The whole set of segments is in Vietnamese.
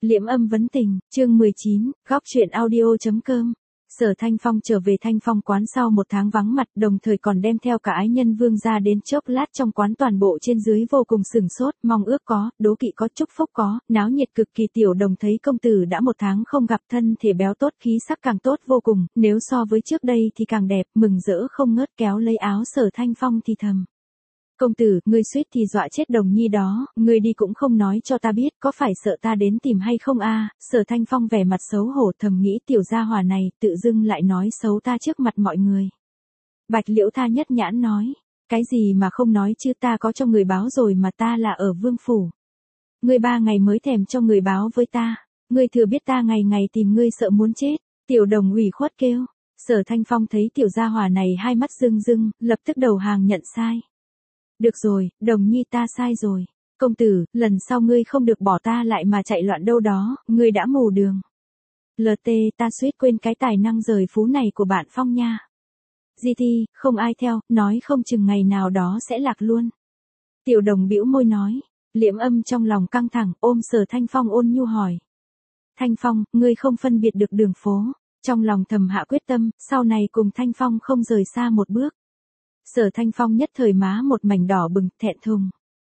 Liễm Âm vấn tình, chương 19, góc truyện audio.com. Sở Thanh Phong trở về Thanh Phong quán sau một tháng vắng mặt, đồng thời còn đem theo cả ái nhân Vương gia đến chốc lát trong quán, toàn bộ trên dưới vô cùng sửng sốt, mong ước có, đố kỵ có, chúc phúc có, náo nhiệt cực kỳ. Tiểu Đồng thấy công tử đã một tháng không gặp, thân thể béo tốt, khí sắc càng tốt vô cùng, nếu so với trước đây thì càng đẹp, mừng rỡ không ngớt, kéo lấy áo Sở Thanh Phong thì thầm: công tử, ngươi suýt thì dọa chết Đồng Nhi đó, ngươi đi cũng không nói cho ta biết, có phải sợ ta đến tìm hay không a? Sở Thanh Phong vẻ mặt xấu hổ, thầm nghĩ tiểu gia hỏa này, tự dưng lại nói xấu ta trước mặt mọi người. Bạch Liễu Tha nhất nhãn nói: cái gì mà không nói chứ, ta có cho người báo rồi mà, ta là ở vương phủ. Ngươi 3 ngày mới thèm cho người báo với ta, ngươi thừa biết ta ngày ngày tìm ngươi sợ muốn chết. Tiểu Đồng ủy khuất kêu. Sở Thanh Phong thấy tiểu gia hỏa này hai mắt rưng rưng, lập tức đầu hàng nhận sai. Được rồi, Đồng Nhi ta sai rồi. Công tử, lần sau ngươi không được bỏ ta lại mà chạy loạn đâu đó, ngươi đã mù đường. LT, ta suýt quên cái tài năng rời phú này của bạn Phong nha. GT, không ai theo, nói không chừng ngày nào đó sẽ lạc luôn. Tiểu Đồng bĩu môi nói. Liễm Âm trong lòng căng thẳng, ôm Sở Thanh Phong ôn nhu hỏi: Thanh Phong, ngươi không phân biệt được đường phố. Trong lòng thầm hạ quyết tâm, sau này cùng Thanh Phong không rời xa một bước. Sở Thanh Phong nhất thời má một mảnh đỏ bừng, thẹn thùng.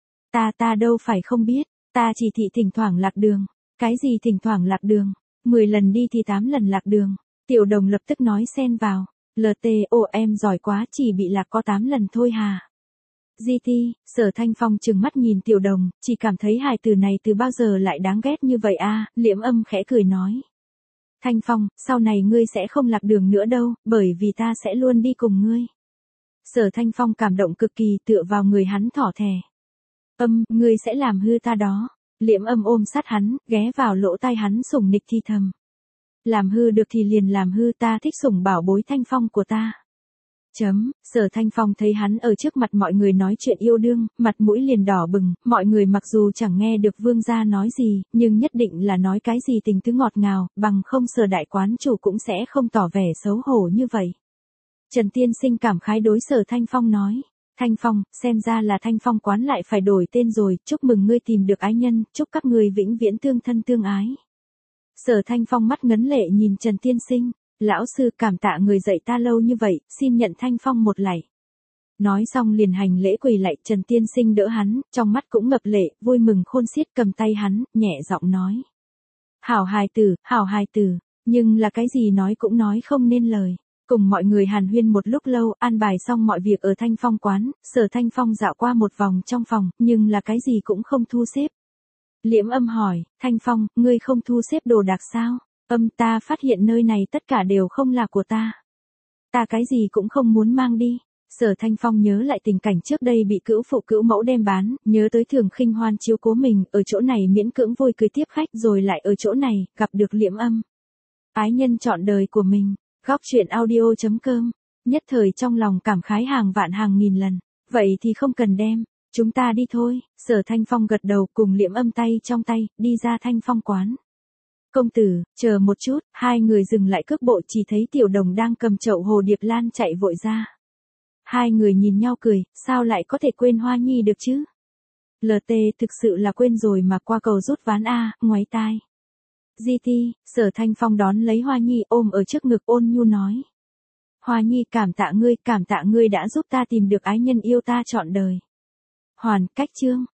Ta đâu phải không biết, ta chỉ thị thỉnh thoảng lạc đường. Cái gì thỉnh thoảng lạc đường? 10 lần đi thì 8 lần lạc đường. Tiểu Đồng lập tức nói xen vào. LTO, em giỏi quá, chỉ bị lạc có 8 lần thôi hà. GT, Sở Thanh Phong trừng mắt nhìn Tiểu Đồng, chỉ cảm thấy hài từ này từ bao giờ lại đáng ghét như vậy a? Liễm Âm khẽ cười nói: Thanh Phong, sau này ngươi sẽ không lạc đường nữa đâu, bởi vì ta sẽ luôn đi cùng ngươi. Sở Thanh Phong cảm động cực kỳ, tựa vào người hắn thỏ thẻ. Ngươi sẽ làm hư ta đó. Liễm Âm ôm sát hắn, ghé vào lỗ tai hắn sủng nịch thi thầm. Làm hư được thì liền làm hư, ta thích sủng bảo bối Thanh Phong của ta. Sở Thanh Phong thấy hắn ở trước mặt mọi người nói chuyện yêu đương, mặt mũi liền đỏ bừng, mọi người mặc dù chẳng nghe được Vương gia nói gì, nhưng nhất định là nói cái gì tình tứ ngọt ngào, bằng không Sở đại quán chủ cũng sẽ không tỏ vẻ xấu hổ như vậy. Trần Tiên Sinh cảm khái đối Sở Thanh Phong nói: Thanh Phong, xem ra là Thanh Phong quán lại phải đổi tên rồi, chúc mừng ngươi tìm được ái nhân, chúc các ngươi vĩnh viễn tương thân tương ái. Sở Thanh Phong mắt ngấn lệ nhìn Trần Tiên Sinh: lão sư, cảm tạ người dạy ta lâu như vậy, xin nhận Thanh Phong một lạy. Nói xong liền hành lễ quỳ lạy. Trần Tiên Sinh đỡ hắn, trong mắt cũng ngập lệ, vui mừng khôn xiết, cầm tay hắn, nhẹ giọng nói: hảo hài tử, nhưng là cái gì nói cũng nói không nên lời. Cùng mọi người hàn huyên một lúc lâu, an bài xong mọi việc ở Thanh Phong quán, Sở Thanh Phong dạo qua một vòng trong phòng, nhưng là cái gì cũng không thu xếp. Liễm Âm hỏi: Thanh Phong, ngươi không thu xếp đồ đạc sao? Ta phát hiện nơi này tất cả đều không là của ta. Ta cái gì cũng không muốn mang đi. Sở Thanh Phong nhớ lại tình cảnh trước đây bị cữu phụ cữu mẫu đem bán, nhớ tới Thường Khinh Hoan chiếu cố mình, ở chỗ này miễn cưỡng vui cười tiếp khách, rồi lại ở chỗ này, gặp được Liễm Âm. Ái nhân trọn đời của mình. Góc truyện audio.com. Nhất thời trong lòng cảm khái hàng vạn hàng nghìn lần. Vậy thì không cần đem, chúng ta đi thôi. Sở Thanh Phong gật đầu, cùng Liễm Âm tay trong tay, đi ra Thanh Phong quán. Công tử, chờ một chút. Hai người dừng lại cước bộ, chỉ thấy Tiểu Đồng đang cầm chậu hồ điệp lan chạy vội ra. Hai người nhìn nhau cười, sao lại có thể quên Hoa Nhi được chứ? LT, thực sự là quên rồi mà, qua cầu rút ván a, ngoáy tai. GT, Sở Thanh Phong đón lấy Hoa Nhi, ôm ở trước ngực, ôn nhu nói: Hoa Nhi, cảm tạ ngươi đã giúp ta tìm được ái nhân yêu ta trọn đời. Hoàn, cách chương.